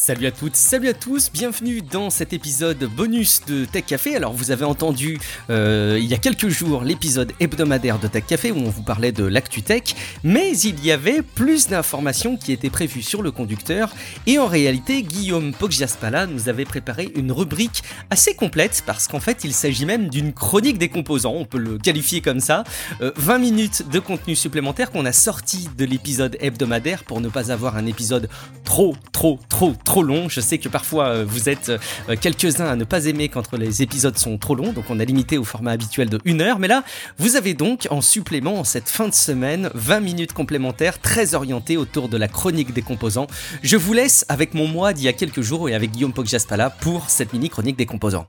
Salut à toutes, salut à tous, bienvenue dans cet épisode bonus de Tech Café. Alors vous avez entendu il y a quelques jours l'épisode hebdomadaire de Tech Café où on vous parlait de l'actu tech, mais il y avait plus d'informations qui étaient prévues sur le conducteur et en réalité Guillaume Poggiaspala nous avait préparé une rubrique assez complète parce qu'en fait il s'agit même d'une chronique des composants, on peut le qualifier comme ça, 20 minutes de contenu supplémentaire qu'on a sorti de l'épisode hebdomadaire pour ne pas avoir un épisode trop long. Je sais que parfois vous êtes quelques-uns à ne pas aimer quand les épisodes sont trop longs, donc on a limité au format habituel de 1 heure, mais là vous avez donc en supplément en cette fin de semaine 20 minutes complémentaires très orientées autour de la chronique des composants. Je vous laisse avec mon moi d'il y a quelques jours et avec Guillaume Poggiaspala pour cette mini chronique des composants.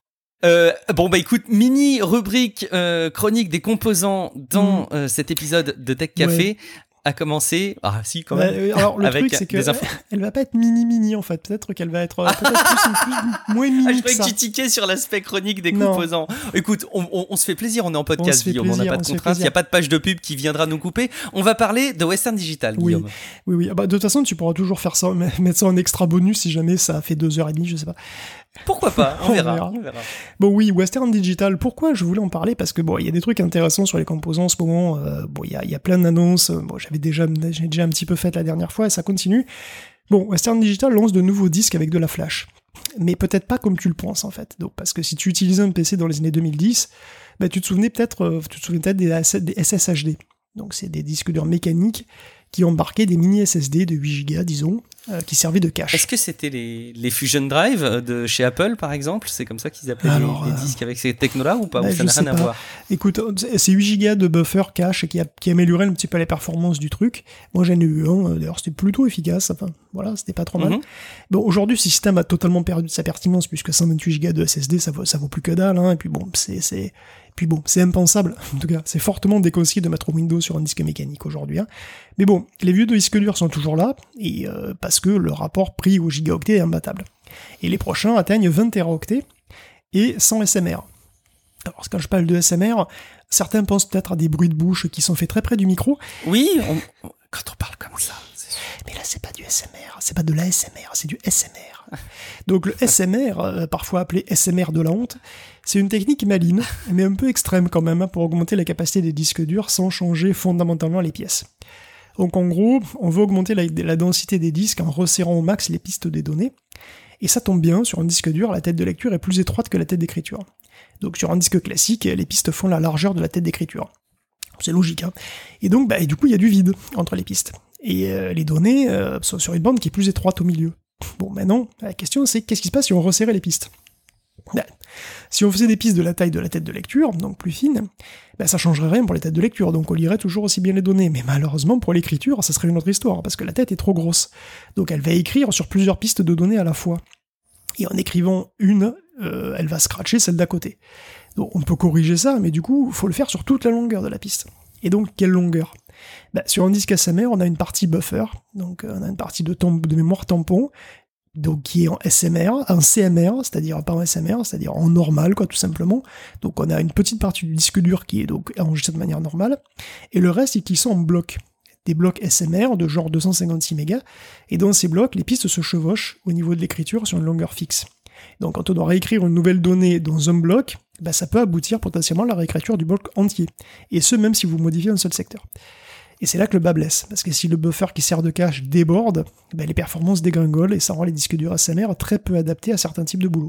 Écoute, mini rubrique chronique des composants dans cet épisode de Tech Café. Ouais. A commencer, quand même. Alors le truc c'est que elle va pas être mini en fait, peut-être qu'elle va être plus moins mini. Je croyais que tu tiquais sur l'aspect chronique des composants. Écoute, on se fait plaisir, on est en podcast, Guillaume, on n'a pas de contraintes, il n'y a pas de page de pub qui viendra nous couper. On va parler de Western Digital, Guillaume. Oui. De toute façon, tu pourras toujours faire ça, mettre ça en extra bonus si jamais ça fait 2h30, je sais pas. Pourquoi pas, on verra. Bon oui, Western Digital, pourquoi je voulais en parler? Parce que il y a des trucs intéressants sur les composants en ce moment, il y a plein d'annonces, j'ai déjà un petit peu fait la dernière fois et ça continue. Western Digital lance de nouveaux disques avec de la flash. Mais peut-être pas comme tu le penses en fait. Donc, parce que si tu utilisais un PC dans les années 2010, tu te souvenais peut-être des SSHD. Donc c'est des disques durs mécaniques qui embarquaient des mini SSD de 8 Go, disons, qui servaient de cache. Est-ce que c'était les Fusion Drive de chez Apple, par exemple? C'est comme ça qu'ils appelaient les disques avec ces technos-là ou pas? Ou ça n'a rien à voir? Écoute, c'est 8 Go de buffer cache qui améliorait un petit peu les performances du truc. Moi, j'en ai eu un, d'ailleurs, c'était plutôt efficace. Enfin, voilà, c'était pas trop mal. Aujourd'hui, ce système a totalement perdu de sa pertinence puisque 128 Go de SSD, ça vaut plus que dalle, hein. Et puis c'est impensable. En tout cas, c'est fortement déconseillé de mettre Windows sur un disque mécanique aujourd'hui, hein. Mais les vieux disques durs sont toujours là, et parce que le rapport prix au gigaoctet est imbattable. Et les prochains atteignent 20 teraoctets et 100 SMR. Alors quand je parle de SMR, certains pensent peut-être à des bruits de bouche qui sont faits très près du micro. Oui, quand on parle comme ça. Mais là, c'est pas du SMR, c'est pas de l'ASMR, c'est du SMR. Donc le SMR, parfois appelé SMR de la honte, c'est une technique maligne, mais un peu extrême quand même, pour augmenter la capacité des disques durs sans changer fondamentalement les pièces. Donc en gros, on veut augmenter la densité des disques en resserrant au max les pistes des données, et ça tombe bien, sur un disque dur, la tête de lecture est plus étroite que la tête d'écriture. Donc sur un disque classique, les pistes font la largeur de la tête d'écriture. C'est logique, hein. Et donc, du coup, il y a du vide entre les pistes. Et les données sont sur une bande qui est plus étroite au milieu. Maintenant, la question c'est qu'est-ce qui se passe si on resserrait les pistes? Si on faisait des pistes de la taille de la tête de lecture, donc plus fines, ça changerait rien pour les têtes de lecture, donc on lirait toujours aussi bien les données. Mais malheureusement, pour l'écriture, ça serait une autre histoire, parce que la tête est trop grosse. Donc elle va écrire sur plusieurs pistes de données à la fois. Et en écrivant une, elle va scratcher celle d'à côté. Donc on peut corriger ça, mais du coup, il faut le faire sur toute la longueur de la piste. Et donc, quelle longueur? Sur un disque SMR, on a une partie buffer, donc on a une partie de mémoire tampon, donc qui est en SMR, en CMR, c'est-à-dire pas en SMR, c'est-à-dire en normal, tout simplement. Donc on a une petite partie du disque dur qui est donc enregistrée de manière normale, et le reste, qui sont en blocs. Des blocs SMR de genre 256 mégas, et dans ces blocs, les pistes se chevauchent au niveau de l'écriture sur une longueur fixe. Donc quand on doit réécrire une nouvelle donnée dans un bloc, ça peut aboutir potentiellement à la réécriture du bloc entier, et ce même si vous modifiez un seul secteur. Et c'est là que le bas blesse, parce que si le buffer qui sert de cache déborde, les performances dégringolent et ça rend les disques durs SMR très peu adaptés à certains types de boulot.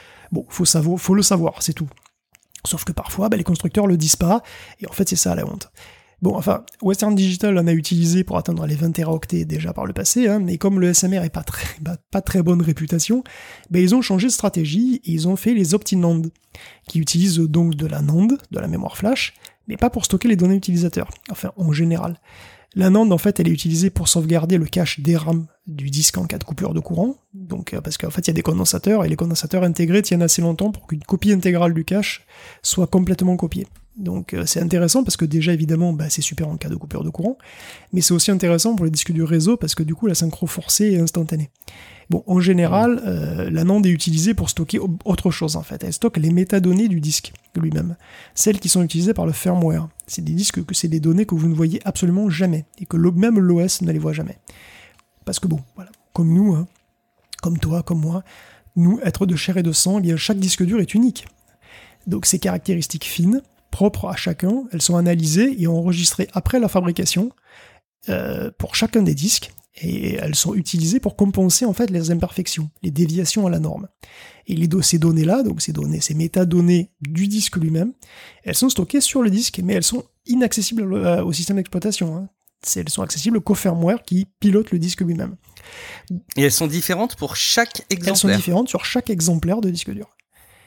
Faut le savoir, c'est tout. Sauf que parfois, les constructeurs le disent pas, et en fait c'est ça la honte. Western Digital en a utilisé pour atteindre les 20 teraoctets déjà par le passé, hein, mais comme le SMR est pas très bonne réputation, ils ont changé de stratégie et ils ont fait les OptiNAND, qui utilisent donc de la NAND, de la mémoire flash, mais pas pour stocker les données utilisateurs, enfin en général. La NAND, en fait, elle est utilisée pour sauvegarder le cache DRAM du disque en cas de coupure de courant, donc parce qu'en fait il y a des condensateurs, et les condensateurs intégrés tiennent assez longtemps pour qu'une copie intégrale du cache soit complètement copiée. Donc c'est intéressant parce que déjà évidemment c'est super en cas de coupure de courant, mais c'est aussi intéressant pour les disques du réseau parce que du coup la synchro forcée est instantanée. En général, la NAND est utilisée pour stocker autre chose en fait. Elle stocke les métadonnées du disque lui-même, celles qui sont utilisées par le firmware. C'est des données que vous ne voyez absolument jamais et que même l'OS ne les voit jamais. Parce que voilà, comme nous, hein, comme toi, comme moi, nous, êtres de chair et de sang, eh bien, chaque disque dur est unique. Donc ces caractéristiques fines, propres à chacun, elles sont analysées et enregistrées après la fabrication pour chacun des disques, et elles sont utilisées pour compenser en fait les imperfections, les déviations à la norme. Et ces données-là, donc ces métadonnées du disque lui-même, elles sont stockées sur le disque, mais elles sont inaccessibles au système d'exploitation. Hein. Elles sont accessibles qu'au firmware qui pilote le disque lui-même. Et elles sont différentes pour chaque exemplaire. Elles sont différentes sur chaque exemplaire de disque dur.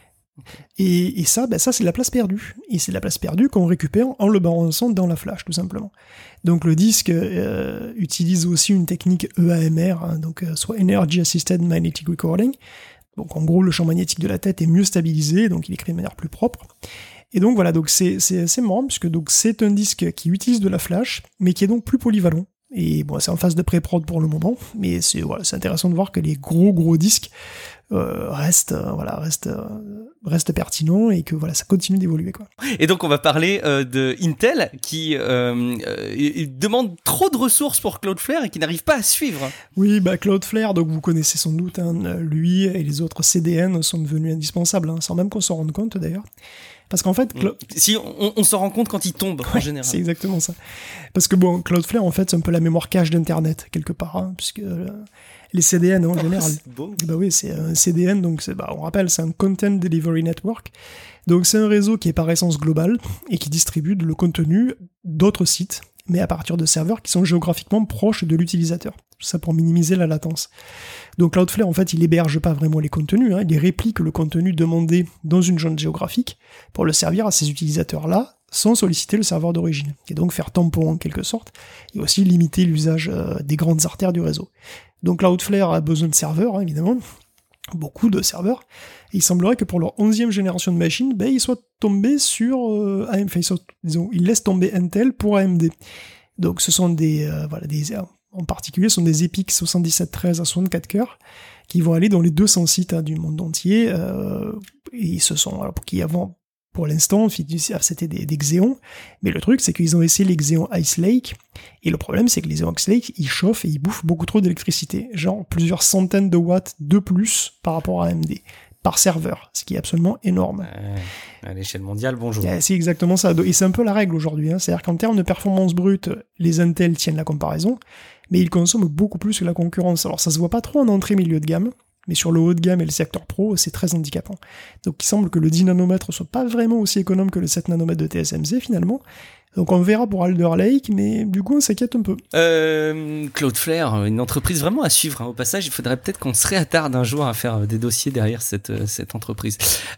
Et ça, ça c'est de la place perdue. Et c'est de la place perdue qu'on récupère en le balançant dans la flash, tout simplement. Donc le disque utilise aussi une technique EAMR, hein, donc soit Energy Assisted Magnetic Recording. Donc en gros, le champ magnétique de la tête est mieux stabilisé, donc il est créé de manière plus propre. Et donc voilà, donc c'est assez marrant, puisque donc c'est un disque qui utilise de la flash, mais qui est donc plus polyvalent. Et bon, c'est en phase de pré-prod pour le moment, mais c'est intéressant de voir que les gros disques restent restent pertinents et que voilà, ça continue d'évoluer, quoi. Et donc on va parler de Intel qui demande trop de ressources pour Cloudflare et qui n'arrive pas à suivre. Oui, Cloudflare, donc vous connaissez sans doute, hein, lui et les autres CDN sont devenus indispensables, hein, sans même qu'on s'en rende compte d'ailleurs. Parce qu'en fait... Si, on s'en rend compte quand il tombe, en général. C'est exactement ça. Parce que Cloudflare, en fait, c'est un peu la mémoire cache d'Internet, quelque part, hein, puisque les CDN, en général... C'est beau. Oui, c'est un CDN, donc on rappelle, c'est un Content Delivery Network. Donc c'est un réseau qui est par essence global et qui distribue le contenu d'autres sites, mais à partir de serveurs qui sont géographiquement proches de l'utilisateur. Tout ça pour minimiser la latence. Donc Cloudflare, en fait, il héberge pas vraiment les contenus, hein, il réplique le contenu demandé dans une zone géographique pour le servir à ces utilisateurs-là, sans solliciter le serveur d'origine. Et donc faire tampon en quelque sorte, et aussi limiter l'usage des grandes artères du réseau. Donc Cloudflare a besoin de serveurs, hein, évidemment, beaucoup de serveurs, et il semblerait que pour leur 11e génération de machines, ils soient tombés sur AMD, ils laissent tomber Intel pour AMD. Donc ce sont en particulier, ce sont des EPIC 7713 à 64 cœurs qui vont aller dans les 200 sites du monde entier. Et ce sont, pour l'instant, c'était des Xeon. Mais le truc, c'est qu'ils ont essayé les Xeon Ice Lake. Et le problème, c'est que les Xeon Ice Lake, ils chauffent et ils bouffent beaucoup trop d'électricité. Genre plusieurs centaines de watts de plus par rapport à AMD. Par serveur, ce qui est absolument énorme. À l'échelle mondiale, bonjour. C'est exactement ça. Et c'est un peu la règle aujourd'hui. Hein. C'est-à-dire qu'en termes de performance brute, les Intel tiennent la comparaison, mais ils consomment beaucoup plus que la concurrence. Alors ça se voit pas trop en entrée milieu de gamme, mais sur le haut de gamme et le secteur pro, c'est très handicapant. Donc il semble que le 10 nanomètres soit pas vraiment aussi économe que le 7 nanomètres de TSMC finalement. Donc on verra pour Alder Lake, mais du coup on s'inquiète un peu. Cloudflare, une entreprise vraiment à suivre. Hein. Au passage, il faudrait peut-être qu'on se réattarde un jour à faire des dossiers derrière cette entreprise.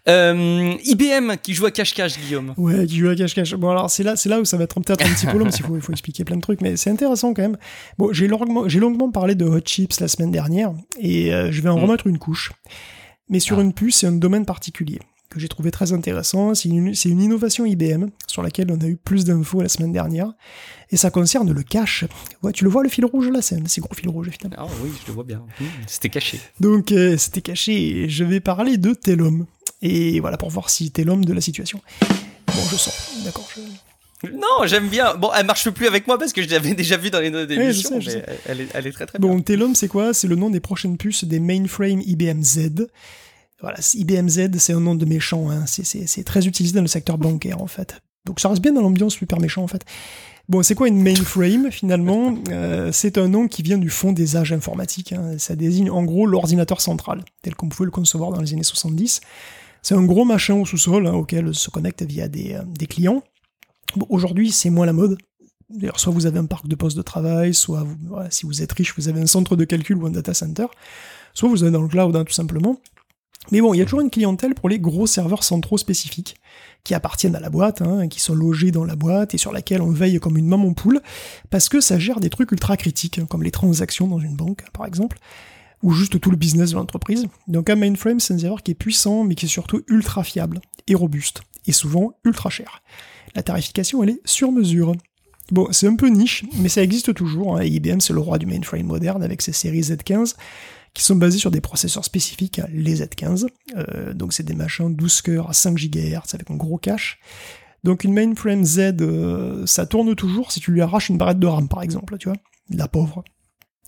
IBM qui joue à cache-cache, Guillaume. Ouais, qui joue à cache-cache. Bon alors c'est là où ça va être peut-être un petit peu long, parce qu'il faut expliquer plein de trucs, mais c'est intéressant quand même. Bon, j'ai longuement parlé de Hot Chips la semaine dernière, et je vais en remettre une couche. Mais sur une puce, c'est un domaine particulier que j'ai trouvé très intéressant. C'est une innovation IBM sur laquelle on a eu plus d'infos la semaine dernière, et ça concerne le cache. Ouais, tu le vois, le fil rouge là, c'est un assez gros fil rouge finalement. Ah oui, je le vois bien. C'était caché. Donc c'était caché, et je vais parler de Telum. Et voilà, pour voir si t'es l'homme de la situation. Bon, je sors, d'accord. Non, j'aime bien. Bon, elle marche plus avec moi parce que je l'avais déjà vue dans les notes d'émission, je sais. Elle est très très bien. Bon, Telum, c'est quoi ? C'est le nom des prochaines puces des mainframe IBM Z. Voilà, IBM Z, c'est un nom de méchant, hein. C'est très utilisé dans le secteur bancaire, en fait. Donc ça reste bien dans l'ambiance super méchant, en fait. Bon, c'est quoi une mainframe, finalement ? C'est un nom qui vient du fond des âges informatiques, hein. Ça désigne, en gros, l'ordinateur central, tel qu'on pouvait le concevoir dans les années 70. C'est un gros machin au sous-sol, hein, auquel se connectent via des clients. Bon, aujourd'hui, c'est moins la mode. D'ailleurs, soit vous avez un parc de postes de travail, soit, si vous êtes riche, vous avez un centre de calcul ou un data center, soit vous avez dans le cloud, hein, tout simplement. Mais bon, il y a toujours une clientèle pour les gros serveurs centraux spécifiques, qui appartiennent à la boîte, hein, qui sont logés dans la boîte et sur laquelle on veille comme une maman poule, parce que ça gère des trucs ultra critiques, hein, comme les transactions dans une banque, par exemple, ou juste tout le business de l'entreprise. Donc un mainframe, c'est un serveur qui est puissant, mais qui est surtout ultra fiable et robuste, et souvent ultra cher. La tarification, elle est sur mesure. Bon, c'est un peu niche, mais ça existe toujours, hein, et IBM, c'est le roi du mainframe moderne, avec ses séries Z15, qui sont basés sur des processeurs spécifiques, les Z15. Donc c'est des machins 12 cœurs à 5 GHz avec un gros cache. Donc une mainframe Z, ça tourne toujours si tu lui arraches une barrette de RAM, par exemple, tu vois, la pauvre.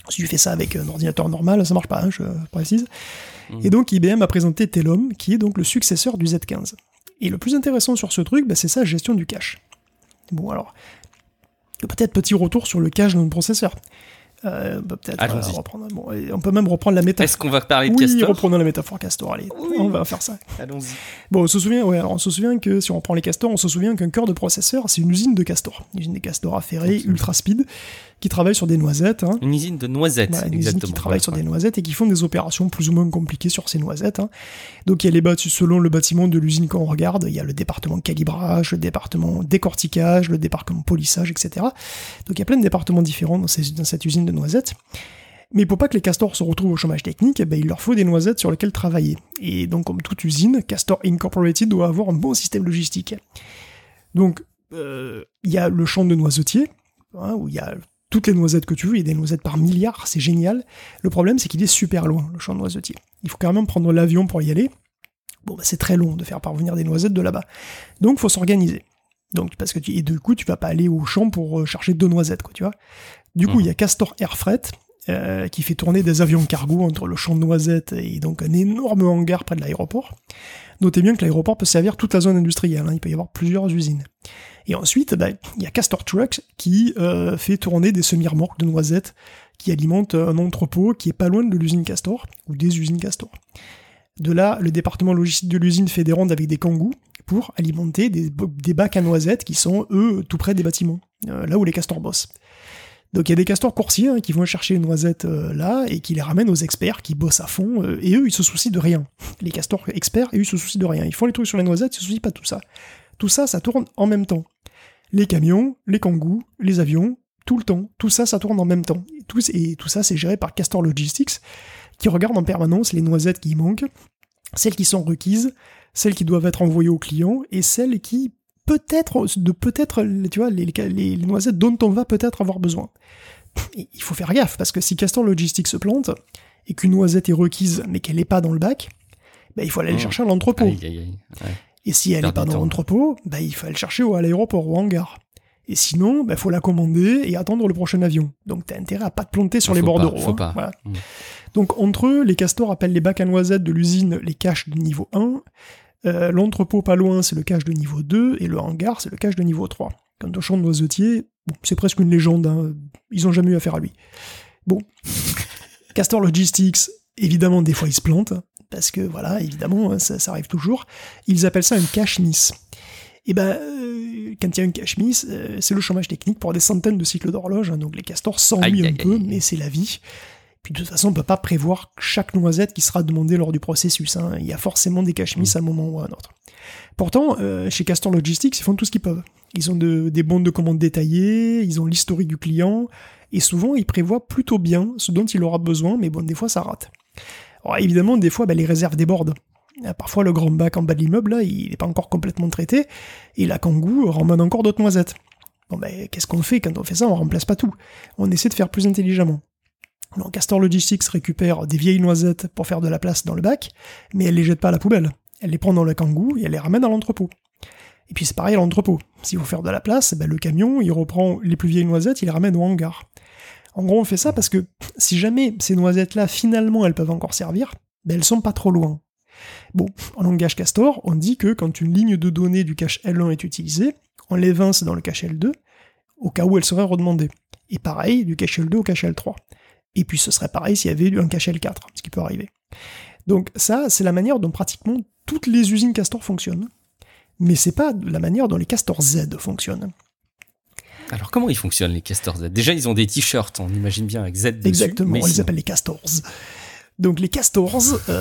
Si tu fais ça avec un ordinateur normal, ça marche pas, hein, je précise. Et donc IBM a présenté Telum, qui est donc le successeur du Z15. Et le plus intéressant sur ce truc, c'est sa gestion du cache. Bon alors, peut-être petit retour sur le cache dans le processeur. Peut-être reprendre. Bon, on peut même reprendre la métaphore. Est-ce qu'on va parler de Castor ? Oui, reprenons la métaphore Castor. Allez, on va faire ça. Allons-y. Bon, on se souvient que si on reprend les castors, on se souvient qu'un cœur de processeur, c'est une usine de castors. Une usine de castors affairés, ultra speed, qui travaille sur des noisettes. Hein. Une usine de noisettes, voilà, une exactement. Usine qui travaille sur des noisettes et qui font des opérations plus ou moins compliquées sur ces noisettes. Hein. Donc il y a selon le bâtiment de l'usine qu'on regarde, il y a le département calibrage, le département décortiquage, le département polissage, etc. Donc il y a plein de départements différents dans cette usine de noisettes. Mais pour pas que les castors se retrouvent au chômage technique, il leur faut des noisettes sur lesquelles travailler. Et donc, comme toute usine, Castor Incorporated doit avoir un bon système logistique. Donc, il y a le champ de noisetiers, hein, où il y a toutes les noisettes que tu veux, il y a des noisettes par milliards, c'est génial. Le problème, c'est qu'il est super loin, le champ de noisetiers. Il faut carrément prendre l'avion pour y aller. Bon, c'est très long de faire parvenir des noisettes de là-bas. Donc, il faut s'organiser. Donc, et du coup, tu vas pas aller au champ pour chercher 2 noisettes, quoi, tu vois. Du coup, il y a Castor Air Freight, qui fait tourner des avions cargo entre le champ de noisettes et donc un énorme hangar près de l'aéroport. Notez bien que l'aéroport peut servir toute la zone industrielle, hein, il peut y avoir plusieurs usines. Et ensuite, il y a Castor Trucks qui fait tourner des semi-remorques de noisettes qui alimentent un entrepôt qui est pas loin de l'usine Castor, ou des usines Castor. De là, le département logistique de l'usine fait des rondes avec des kangous pour alimenter des bacs à noisettes qui sont, eux, tout près des bâtiments, là où les castors bossent. Donc il y a des castors coursiers qui vont chercher les noisettes là et qui les ramènent aux experts qui bossent à fond et eux ils se soucient de rien. Les castors experts, eux ils se soucient de rien. Ils font les trucs sur les noisettes, ils se soucient pas de tout ça. Tout ça, ça tourne en même temps. Les camions, les kangous, les avions, tout le temps. Tout ça, ça tourne en même temps. Et tout ça, c'est géré par Castor Logistics qui regarde en permanence les noisettes qui manquent, celles qui sont requises, celles qui doivent être envoyées aux clients et celles qui peut-être, tu vois, les noisettes dont on va peut-être avoir besoin. Et il faut faire gaffe, parce que si Castor Logistics se plante, et qu'une noisette est requise, mais qu'elle n'est pas dans le bac, il faut aller chercher à l'entrepôt. Ouais. Et si elle n'est pas dans l'entrepôt, il faut aller chercher à l'aéroport, au hangar. Et sinon, faut la commander et attendre le prochain avion. Donc t'as intérêt à pas te planter sur les bordereaux. Faut pas. Voilà. Donc entre eux, les castors appellent les bacs à noisettes de l'usine les caches de niveau 1, l'entrepôt pas loin, c'est le cache de niveau 2, et le hangar, c'est le cache de niveau 3. Quant au champ de noisetier, c'est presque une légende, hein. Ils n'ont jamais eu affaire à lui. Bon. Castor Logistics, évidemment, des fois, ils se plantent, parce que, voilà, évidemment, ça arrive toujours. Ils appellent ça un cache miss. Et quand il y a une cache miss, c'est le chômage technique pour des centaines de cycles d'horloge, hein. Donc les castors s'ennuient un peu, mais c'est la vie. Puis de toute façon, on ne peut pas prévoir chaque noisette qui sera demandée lors du processus. Hein. Il y a forcément des cache-miss à un moment ou à un autre. Pourtant, chez Castor Logistics, ils font tout ce qu'ils peuvent. Ils ont des bons de commande détaillés, ils ont l'historique du client, et souvent, ils prévoient plutôt bien ce dont il aura besoin, mais des fois, ça rate. Alors évidemment, des fois, les réserves débordent. Parfois, le grand bac en bas de l'immeuble, là, il n'est pas encore complètement traité, et la kangou ramène encore d'autres noisettes. Qu'est-ce qu'on fait quand on fait ça? On remplace pas tout. On essaie de faire plus intelligemment. Donc Castor Logistics récupère des vieilles noisettes pour faire de la place dans le bac, mais elle les jette pas à la poubelle. Elle les prend dans le kangou et elle les ramène à l'entrepôt. Et puis c'est pareil à l'entrepôt. S'il faut faire de la place, le camion, il reprend les plus vieilles noisettes, il les ramène au hangar. En gros, on fait ça parce que si jamais ces noisettes-là, finalement, elles peuvent encore servir, elles sont pas trop loin. Bon, en langage Castor, on dit que quand une ligne de données du cache L1 est utilisée, on l'évince dans le cache L2, au cas où elle serait redemandée. Et pareil, du cache L2 au cache L3. Et puis ce serait pareil s'il y avait eu un cache L4, ce qui peut arriver. Donc ça, c'est la manière dont pratiquement toutes les usines Castor fonctionnent. Mais c'est pas la manière dont les Castor Z fonctionnent. Alors comment ils fonctionnent les Castor Z? Déjà ils ont des t-shirts, on imagine bien avec Z dessus. Exactement, on les appelle les Castors. Donc les Castors,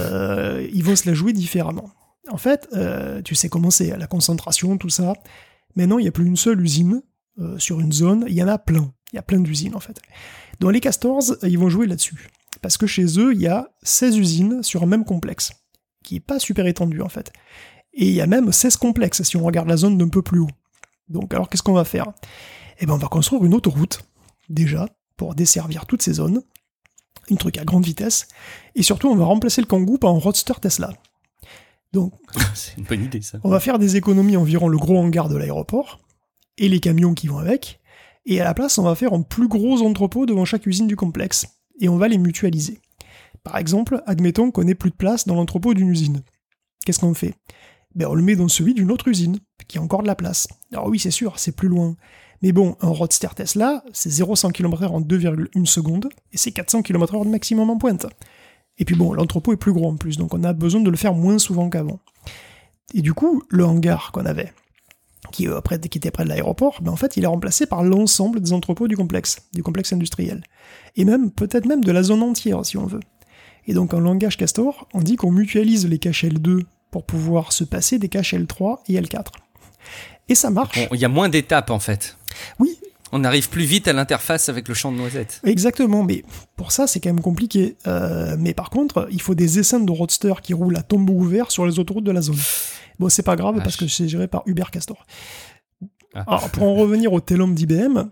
ils vont se la jouer différemment. En fait, tu sais comment c'est, la concentration, tout ça. Maintenant, il n'y a plus une seule usine sur une zone, il y en a plein. Il y a plein d'usines en fait. Donc les Castors, ils vont jouer là-dessus. Parce que chez eux, il y a 16 usines sur un même complexe, qui n'est pas super étendu en fait. Et il y a même 16 complexes si on regarde la zone d'un peu plus haut. Donc alors qu'est-ce qu'on va faire? On va construire une autoroute, déjà, pour desservir toutes ces zones. Un truc à grande vitesse. Et surtout, on va remplacer le Kangoo par un roadster Tesla. Donc, c'est une bonne idée ça. On va faire des économies environ le gros hangar de l'aéroport, et les camions qui vont avec. Et à la place, on va faire un plus gros entrepôt devant chaque usine du complexe. et on va les mutualiser. Par exemple, admettons qu'on n'ait plus de place dans l'entrepôt d'une usine. Qu'est-ce qu'on fait ? On le met dans celui d'une autre usine, qui a encore de la place. Alors oui, c'est sûr, c'est plus loin. Mais bon, un roadster Tesla, c'est 0-100 km/h en 2,1 secondes, et c'est 400 km/h de maximum en pointe. Et puis bon, l'entrepôt est plus gros en plus, donc on a besoin de le faire moins souvent qu'avant. Et du coup, le hangar qu'on avait, qui était près de l'aéroport, en fait, il est remplacé par l'ensemble des entrepôts du complexe industriel. Et peut-être même de la zone entière, si on veut. Et donc, en langage Castor, on dit qu'on mutualise les caches L2 pour pouvoir se passer des caches L3 et L4. Et ça marche. Il y a moins d'étapes, en fait. Oui. On arrive plus vite à l'interface avec le champ de noisettes. Exactement, mais pour ça, c'est quand même compliqué. Mais par contre, il faut des essaims de roadster qui roulent à tombeau ouvert sur les autoroutes de la zone. Bon, c'est pas grave, parce que c'est géré par Uber Castor. Ah. Alors, pour en revenir au Telum d'IBM,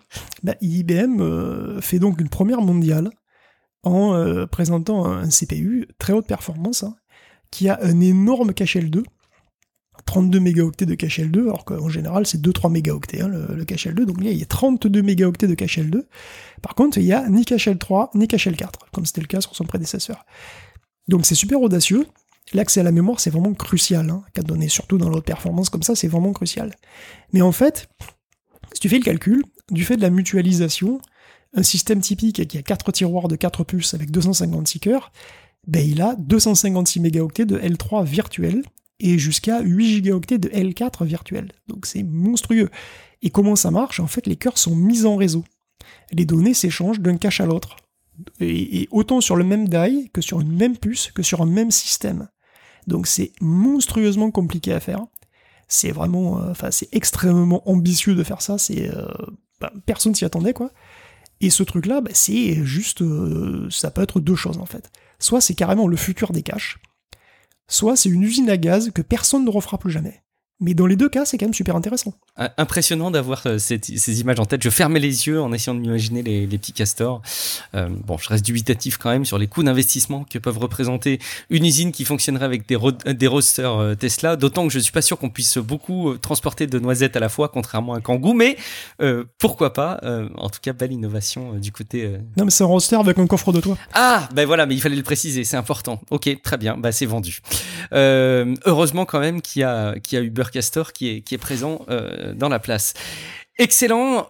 IBM fait donc une première mondiale en présentant un CPU très haute performance, qui a un énorme cache L2, 32 mégaoctets de cache L2, alors qu'en général c'est 2-3 mégaoctets le cache L2, donc là il y a 32 mégaoctets de cache L2. Par contre, il n'y a ni cache L3 ni cache L4, comme c'était le cas sur son prédécesseur. Donc c'est super audacieux. L'accès à la mémoire, c'est vraiment crucial, quand on est surtout dans l'haute performance comme ça, c'est vraiment crucial. Mais en fait, si tu fais le calcul, du fait de la mutualisation, un système typique qui a 4 tiroirs de 4 puces avec 256 cœurs, il a 256 mégaoctets de L3 virtuel et jusqu'à 8 gigaoctets de L4 virtuel. Donc c'est monstrueux. Et comment ça marche ? En fait, les cœurs sont mis en réseau. Les données s'échangent d'un cache à l'autre. Et autant sur le même die que sur une même puce, que sur un même système. Donc c'est monstrueusement compliqué à faire. C'est vraiment... c'est extrêmement ambitieux de faire ça. Personne s'y attendait, quoi. Et ce truc-là, c'est juste... ça peut être deux choses, en fait. Soit c'est carrément le futur des caches, soit c'est une usine à gaz que personne ne refera plus jamais. Mais dans les deux cas, c'est quand même super intéressant. Impressionnant d'avoir ces images en tête. Je fermais les yeux en essayant de m'imaginer les petits castors. Je reste dubitatif quand même sur les coûts d'investissement que peuvent représenter une usine qui fonctionnerait avec des roadsters Tesla, d'autant que je ne suis pas sûr qu'on puisse beaucoup transporter de noisettes à la fois, contrairement à un Kangoo, mais pourquoi pas. En tout cas, belle innovation du côté... Non, mais c'est un roadster avec un coffre de toit. Ah, voilà, mais il fallait le préciser, c'est important. Ok, très bien, c'est vendu. Heureusement quand même qu'il y a Uber Castor qui est présent dans la place. Excellent.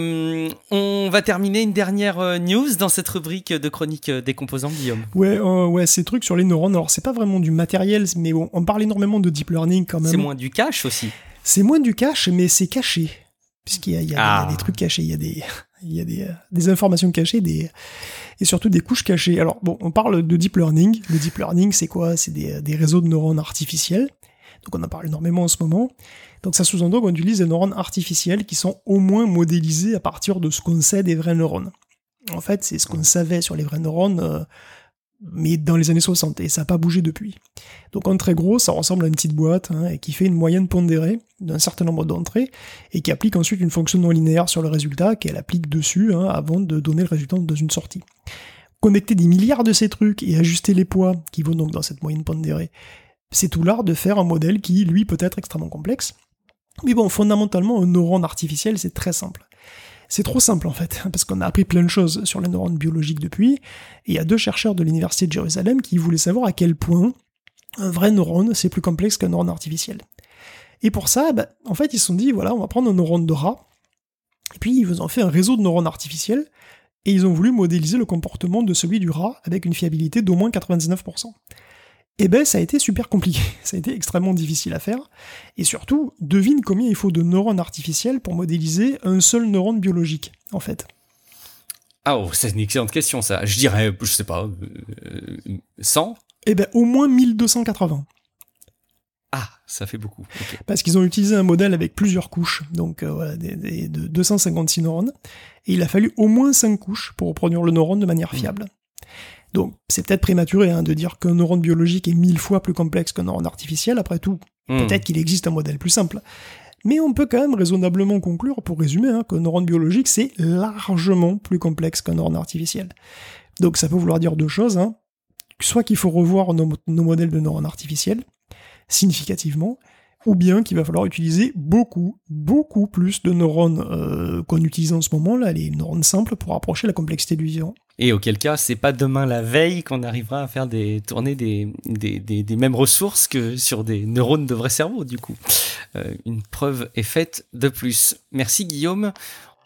On va terminer une dernière news dans cette rubrique de chronique des composants, Guillaume. Ouais, ces trucs sur les neurones. Alors, c'est pas vraiment du matériel, mais on parle énormément de deep learning quand même. C'est moins du cache aussi. C'est moins du cache, mais c'est caché. Puisqu'il y a des trucs cachés, il y a des informations cachées, et surtout des couches cachées. Alors, on parle de deep learning. Le deep learning, c'est quoi ? C'est des réseaux de neurones artificiels. Donc on en parle énormément en ce moment. Donc ça sous-entend qu'on utilise des neurones artificiels qui sont au moins modélisés à partir de ce qu'on sait des vrais neurones. En fait, c'est ce qu'on savait sur les vrais neurones, mais dans les années 60, et ça n'a pas bougé depuis. Donc en très gros, ça ressemble à une petite boîte et qui fait une moyenne pondérée d'un certain nombre d'entrées, et qui applique ensuite une fonction non linéaire sur le résultat, qu'elle applique dessus avant de donner le résultat dans une sortie. Connecter des milliards de ces trucs et ajuster les poids qui vont donc dans cette moyenne pondérée, c'est tout l'art de faire un modèle qui, lui, peut être extrêmement complexe. Mais fondamentalement, un neurone artificiel, c'est très simple. C'est trop simple, en fait, parce qu'on a appris plein de choses sur les neurones biologiques depuis, et il y a 2 chercheurs de l'Université de Jérusalem qui voulaient savoir à quel point un vrai neurone, c'est plus complexe qu'un neurone artificiel. Et pour ça, en fait, ils se sont dit, voilà, on va prendre un neurone de rat, et puis ils ont fait un réseau de neurones artificiels, et ils ont voulu modéliser le comportement de celui du rat avec une fiabilité d'au moins 99%. Et ça a été super compliqué, ça a été extrêmement difficile à faire, et surtout, devine combien il faut de neurones artificiels pour modéliser un seul neurone biologique, en fait. C'est une excellente question, ça. Je dirais, je sais pas, 100 ? Au moins 1280. Ça fait beaucoup. Okay. Parce qu'ils ont utilisé un modèle avec plusieurs couches, donc de 256 neurones, et il a fallu au moins 5 couches pour reproduire le neurone de manière fiable. Donc, c'est peut-être prématuré de dire qu'un neurone biologique est 1000 fois plus complexe qu'un neurone artificiel. Après tout, peut-être qu'il existe un modèle plus simple. Mais on peut quand même raisonnablement conclure, pour résumer, qu'un neurone biologique, c'est largement plus complexe qu'un neurone artificiel. Donc, ça peut vouloir dire 2 choses. Soit qu'il faut revoir nos modèles de neurones artificiels, significativement, ou bien qu'il va falloir utiliser beaucoup plus de neurones qu'on utilise en ce moment, là, les neurones simples, pour approcher la complexité du vivant. Et auquel cas, c'est pas demain la veille qu'on arrivera à faire tourner des mêmes ressources que sur des neurones de vrai cerveau, du coup. Une preuve est faite de plus. Merci Guillaume.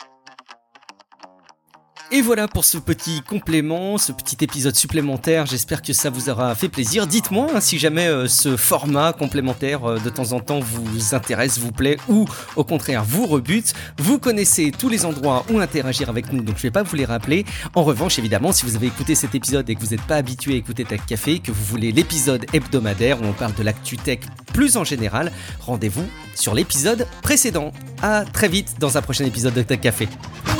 Et voilà pour ce petit complément, ce petit épisode supplémentaire. J'espère que ça vous aura fait plaisir. Dites-moi si jamais ce format complémentaire de temps en temps vous intéresse, vous plaît ou au contraire vous rebute. Vous connaissez tous les endroits où interagir avec nous, donc je ne vais pas vous les rappeler. En revanche, évidemment, si vous avez écouté cet épisode et que vous n'êtes pas habitué à écouter Tech Café, que vous voulez l'épisode hebdomadaire où on parle de l'actu tech plus en général, rendez-vous sur l'épisode précédent. À très vite dans un prochain épisode de Tech Café.